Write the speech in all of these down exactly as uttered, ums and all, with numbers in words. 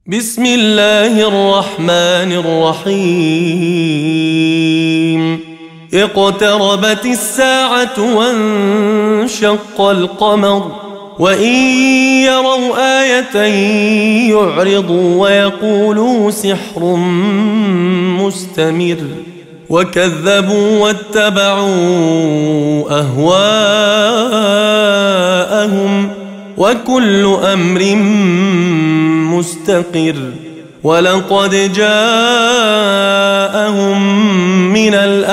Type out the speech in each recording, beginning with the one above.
بسم الله الرحمن الرحيم اقتربت الساعة وانشق القمر وإن يروا آية يعرضوا ويقولوا سحر مستمر وكذبوا واتبعوا أهواءهم وكل أمر مستقر ولقد جاءهم من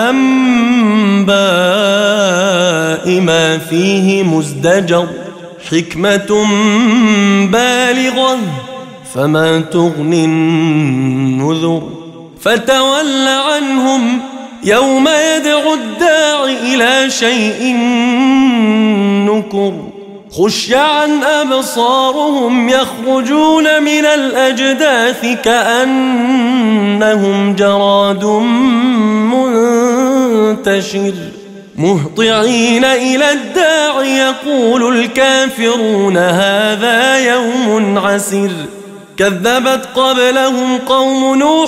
الأنباء ما فيه مزدجر حكمة بالغة فما تغني النذر فتول عنهم يوم يدعو الداع إلى شيء نكر خش عن أبصارهم يخرجون من الأجداث كأنهم جراد منتشر مهطعين إلى الداع يقول الكافرون هذا يوم عسر كذبت قبلهم قوم نوح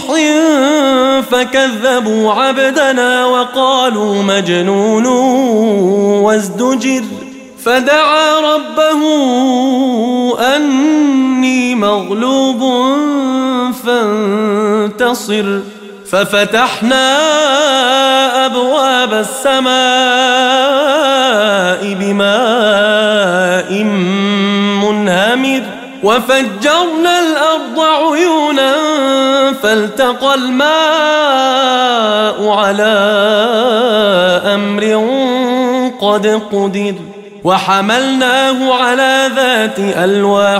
فكذبوا عبدنا وقالوا مجنون وازدجر فدعا ربه أني مغلوب فانتصر ففتحنا أبواب السماء بماء منهمر وفجرنا الأرض عيونا فالتقى الماء على أمر قد قدر وحملناه على ذات ألواح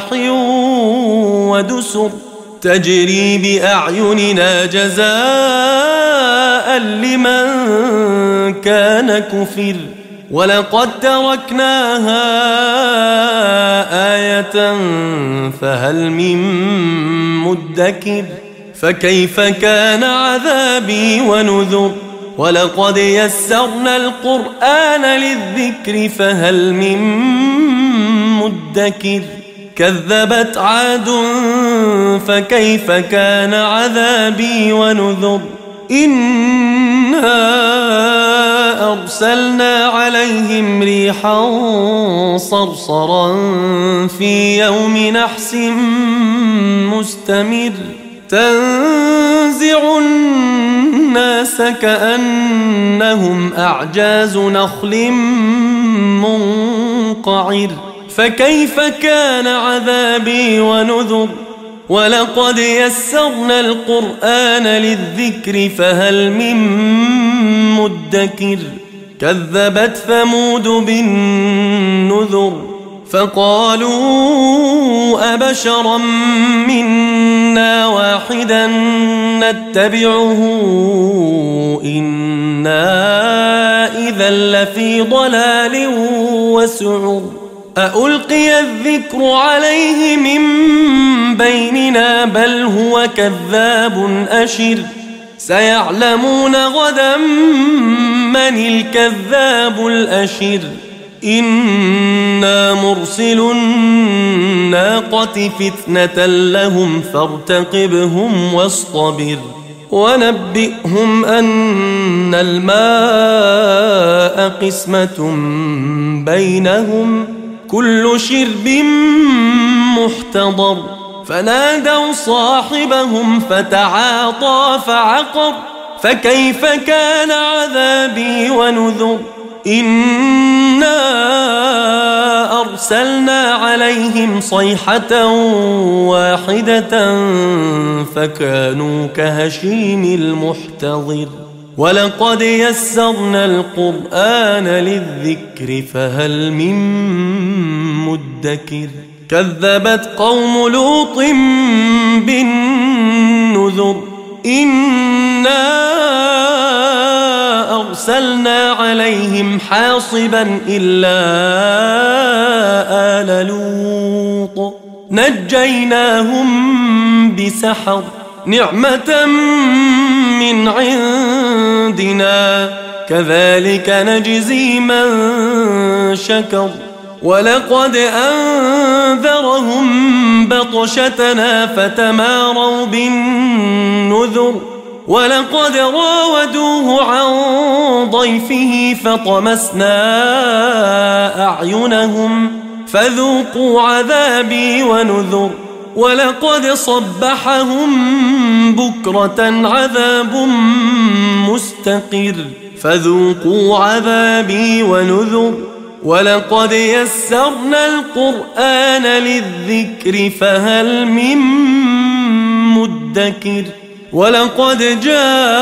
ودسر تجري بأعيننا جزاء لمن كان كفر ولقد تركناها آية فهل من مدكر فكيف كان عذابي ونذر ولقد يسرنا القرآن للذكر فهل من مدكر كذبت عاد فكيف كان عذابي ونذر إنا أرسلنا عليهم ريحا صرصرا في يوم نحس مستمر تنزع الناس كأنهم أعجاز نخل منقعر فكيف كان عذابي ونذر ولقد يسرنا القرآن للذكر فهل من مدكر كذبت ثمود بالنذر فقالوا أبشرا منا واحدا نتبعه إنا إذا لفي ضلال وسعر أألقي الذكر عليه من بيننا بل هو كذاب أشر سيعلمون غدا من الكذاب الأشر إنا مرسل الناقة فتنة لهم فارتقبهم واصطبر ونبئهم أن الماء قسمة بينهم كل شرب محتضر فنادوا صاحبهم فتعاطى فعقر فكيف كان عذابي ونذر إنا أرسلنا عليهم صيحة واحدة فكانوا كهشيم المحتضر ولقد يسرنا القرآن للذكر فهل من مدكر كذبت قوم لوط بالنذر إنا أرسلنا عليهم حاصبا إلا آل لوط نجيناهم بسحر نعمة من عندنا كذلك نجزي من شكر ولقد أنذرهم بطشتنا فتماروا بالنذر ولقد راودوه عن ضيفه فطمسنا أعينهم فذوقوا عذابي ونذر ولقد صبحهم بكرة عذاب مستقر فذوقوا عذابي ونذر ولقد يسرنا القرآن للذكر فهل من مدكر ولقد جاء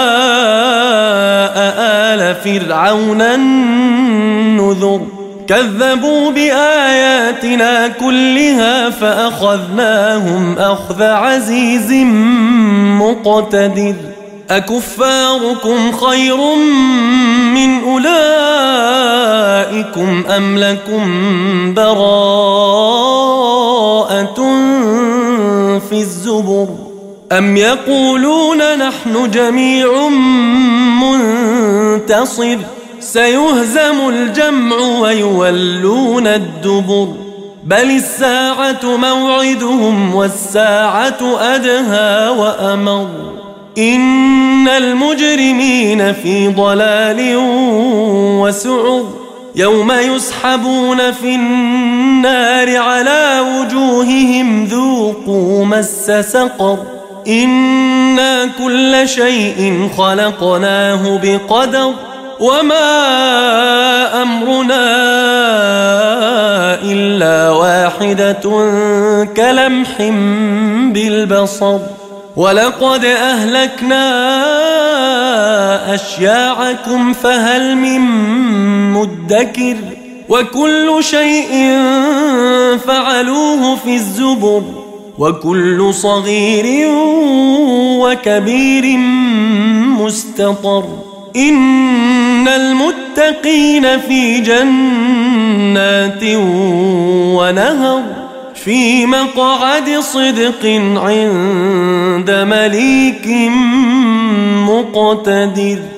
آل فرعون النذر كذبوا بآياتنا كلها فأخذناهم أخذ عزيز مقتدر أكفاركم خير من أولئكم أم لكم براءة في الزبر أم يقولون نحن جميع منتصر سيهزم الجمع ويولون الدبر بل الساعة موعدهم والساعة أدهى وأمر إن المجرمين في ضلال وسعر يوم يسحبون في النار على وجوههم ذوقوا مس سقر إنا كل شيء خلقناه بقدر وما أمرنا إلا واحدة كلمح بالبصر ولقد أهلكنا أشياعكم فهل من مدكر وكل شيء فعلوه في الزبر وكل صغير وكبير مستطر إن المتقين في جنات ونهر في مقعد صدق عند مليك مقتدر.